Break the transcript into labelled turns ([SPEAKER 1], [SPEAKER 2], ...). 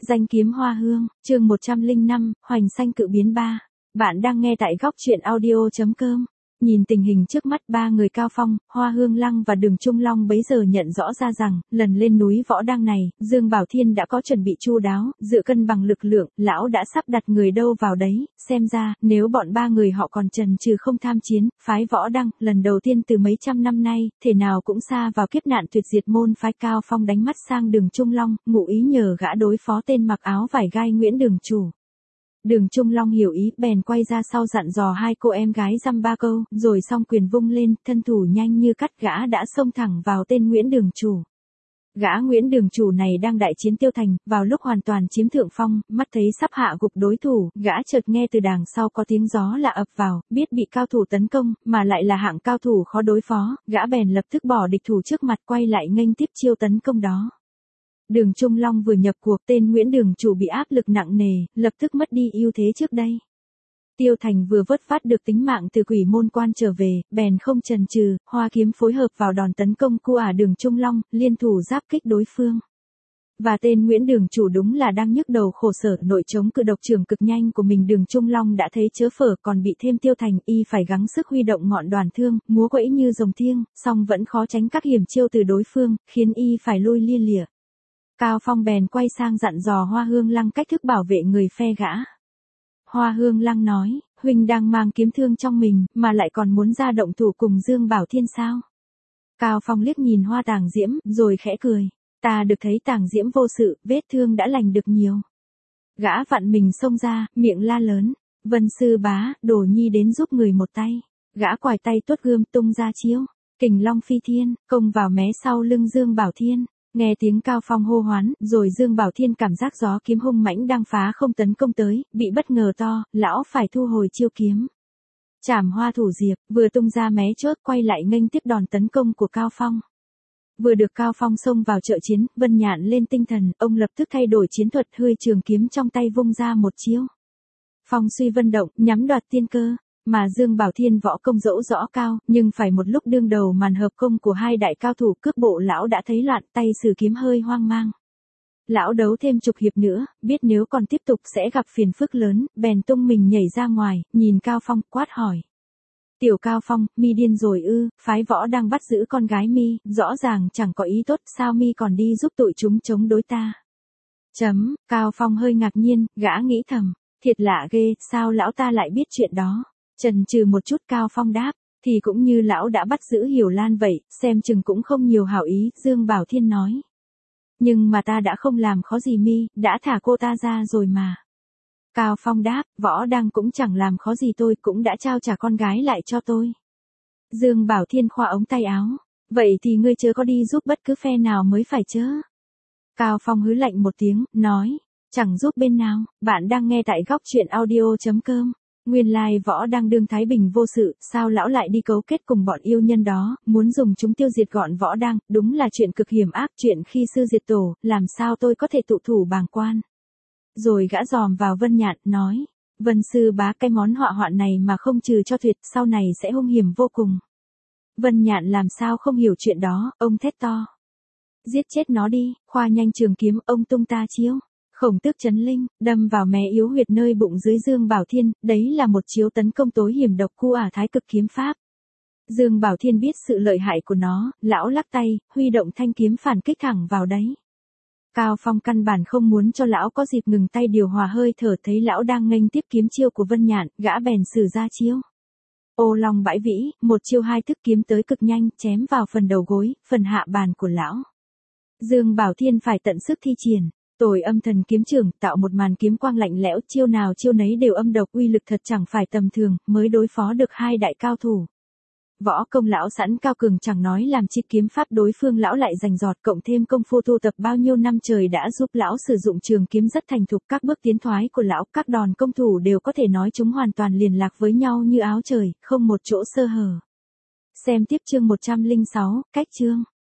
[SPEAKER 1] Danh kiếm hoa hương, chương 105, hoành xanh cự biến 3. Bạn đang nghe tại góc truyện audio.com. Nhìn tình hình trước mắt ba người Cao Phong, Hoa Hương Lăng và Đường Trung Long bấy giờ nhận rõ ra rằng, lần lên núi Võ Đăng này, Dương Bảo Thiên đã có chuẩn bị chu đáo, dựa cân bằng lực lượng, lão đã sắp đặt người đâu vào đấy, xem ra, nếu bọn ba người họ còn chần chừ không tham chiến, phái Võ Đăng, lần đầu tiên từ mấy trăm năm nay, thể nào cũng xa vào kiếp nạn tuyệt diệt môn phái. Cao Phong đánh mắt sang Đường Trung Long, ngụ ý nhờ gã đối phó tên mặc áo vải gai Nguyễn Đường Chủ. Đường Trung Long hiểu ý, bèn quay ra sau dặn dò hai cô em gái dăm ba câu, rồi song quyền vung lên, thân thủ nhanh như cắt, gã đã xông thẳng vào tên Nguyễn Đường Chủ. Gã Nguyễn Đường Chủ này đang đại chiến Tiêu Thành, vào lúc hoàn toàn chiếm thượng phong, mắt thấy sắp hạ gục đối thủ, gã chợt nghe từ đằng sau có tiếng gió lạ ập vào, biết bị cao thủ tấn công, mà lại là hạng cao thủ khó đối phó, gã bèn lập tức bỏ địch thủ trước mặt, quay lại nghênh tiếp chiêu tấn công đó. Đường Trung Long vừa nhập cuộc, tên Nguyễn Đường Chủ bị áp lực nặng nề, lập tức mất đi ưu thế trước đây. Tiêu Thành vừa vớt vát được tính mạng từ Quỷ Môn Quan trở về, bèn không chần chừ, hoa kiếm phối hợp vào đòn tấn công của Đường Trung Long, liên thủ giáp kích đối phương. Và tên Nguyễn Đường Chủ đúng là đang nhức đầu khổ sở, nội chống cự độc trưởng cực nhanh của mình. Đường Trung Long đã thấy chớ phở, còn bị thêm Tiêu Thành, y phải gắng sức huy động ngọn đoàn thương, múa quẫy như rồng thiêng, song vẫn khó tránh các hiểm chiêu từ đối phương, khiến y phải lui lia lịa. Cao Phong bèn quay sang dặn dò Hoa Hương Lăng cách thức bảo vệ người phe gã. Hoa Hương Lăng nói, huynh đang mang kiếm thương trong mình, mà lại còn muốn ra động thủ cùng Dương Bảo Thiên sao? Cao Phong liếc nhìn Hoa Tàng Diễm, rồi khẽ cười. Ta được thấy Tàng Diễm vô sự, vết thương đã lành được nhiều. Gã vặn mình xông ra, miệng la lớn. Vân sư bá, Đồ Nhi đến giúp người một tay. Gã quải tay tuốt gươm tung ra chiếu. Kình Long phi thiên, công vào mé sau lưng Dương Bảo Thiên. Nghe tiếng Cao Phong hô hoán, rồi Dương Bảo Thiên cảm giác gió kiếm hung mãnh đang phá không tấn công tới, bị bất ngờ to, lão phải thu hồi chiêu kiếm. Trảm Hoa Thủ Diệp, vừa tung ra mé chốt, quay lại nghênh tiếp đòn tấn công của Cao Phong. Vừa được Cao Phong xông vào trợ chiến, Vân Nhạn lên tinh thần, ông lập tức thay đổi chiến thuật, hơi trường kiếm trong tay vung ra một chiêu. Phong suy vân động, nhắm đoạt tiên cơ. Mà Dương Bảo Thiên võ công dẫu rõ cao, nhưng phải một lúc đương đầu màn hợp công của hai đại cao thủ, cước bộ lão đã thấy loạn, tay sử kiếm hơi hoang mang. Lão đấu thêm chục hiệp nữa, biết nếu còn tiếp tục sẽ gặp phiền phức lớn, bèn tung mình nhảy ra ngoài, nhìn Cao Phong, quát hỏi. Tiểu Cao Phong, mi điên rồi ư? Phái Võ đang bắt giữ con gái mi, rõ ràng chẳng có ý tốt, sao mi còn đi giúp tụi chúng chống đối ta? Cao Phong hơi ngạc nhiên, gã nghĩ thầm, thiệt lạ ghê, sao lão ta lại biết chuyện đó? Chần chừ một chút, Cao Phong đáp, thì cũng như lão đã bắt giữ Hiểu Lan vậy, xem chừng cũng không nhiều hảo ý. Dương Bảo Thiên nói. Nhưng mà ta đã không làm khó gì mi, đã thả cô ta ra rồi mà. Cao Phong đáp, Võ Đăng cũng chẳng làm khó gì tôi, cũng đã trao trả con gái lại cho tôi. Dương Bảo Thiên khoa ống tay áo, vậy thì ngươi chớ có đi giúp bất cứ phe nào mới phải chớ. Cao Phong hứ lạnh một tiếng, nói, chẳng giúp bên nào. Bạn đang nghe tại góc truyện audio.com. Nguyên lai Võ Đăng đương thái bình vô sự, sao lão lại đi cấu kết cùng bọn yêu nhân đó, muốn dùng chúng tiêu diệt gọn Võ Đăng, đúng là chuyện cực hiểm ác, chuyện khi sư diệt tổ, làm sao tôi có thể tụ thủ bàng quan. Rồi gã dòm vào Vân Nhạn, nói, Vân sư bá, cái món họa hoạn này mà không trừ cho tuyệt, sau này sẽ hung hiểm vô cùng. Vân Nhạn làm sao không hiểu chuyện đó, ông thét to. Giết chết nó đi, khoa nhanh trường kiếm, ông tung ta chiếu. Khổng Tước Chấn Linh, đâm vào mé yếu huyệt nơi bụng dưới Dương Bảo Thiên, đấy là một chiếu tấn công tối hiểm độc của Thái Cực Kiếm Pháp. Dương Bảo Thiên biết sự lợi hại của nó, lão lắc tay, huy động thanh kiếm phản kích thẳng vào đấy. Cao Phong căn bản không muốn cho lão có dịp ngừng tay điều hòa hơi thở, thấy lão đang nghênh tiếp kiếm chiêu của Vân Nhạn, gã bèn sử ra chiêu. Ô Long Bãi Vĩ, một chiêu hai thức kiếm tới cực nhanh, chém vào phần đầu gối, phần hạ bàn của lão. Dương Bảo Thiên phải tận sức thi triển. Tồi Âm Thần Kiếm Trưởng, tạo một màn kiếm quang lạnh lẽo, chiêu nào chiêu nấy đều âm độc, uy lực thật chẳng phải tầm thường, mới đối phó được hai đại cao thủ. Võ công lão sẵn cao cường, chẳng nói làm chi kiếm pháp đối phương lão lại rành rọt, cộng thêm công phu tu tập bao nhiêu năm trời đã giúp lão sử dụng trường kiếm rất thành thục. Các bước tiến thoái của lão, các đòn công thủ đều có thể nói chúng hoàn toàn liền lạc với nhau như áo trời, không một chỗ sơ hở. Xem tiếp chương 106, cách chương.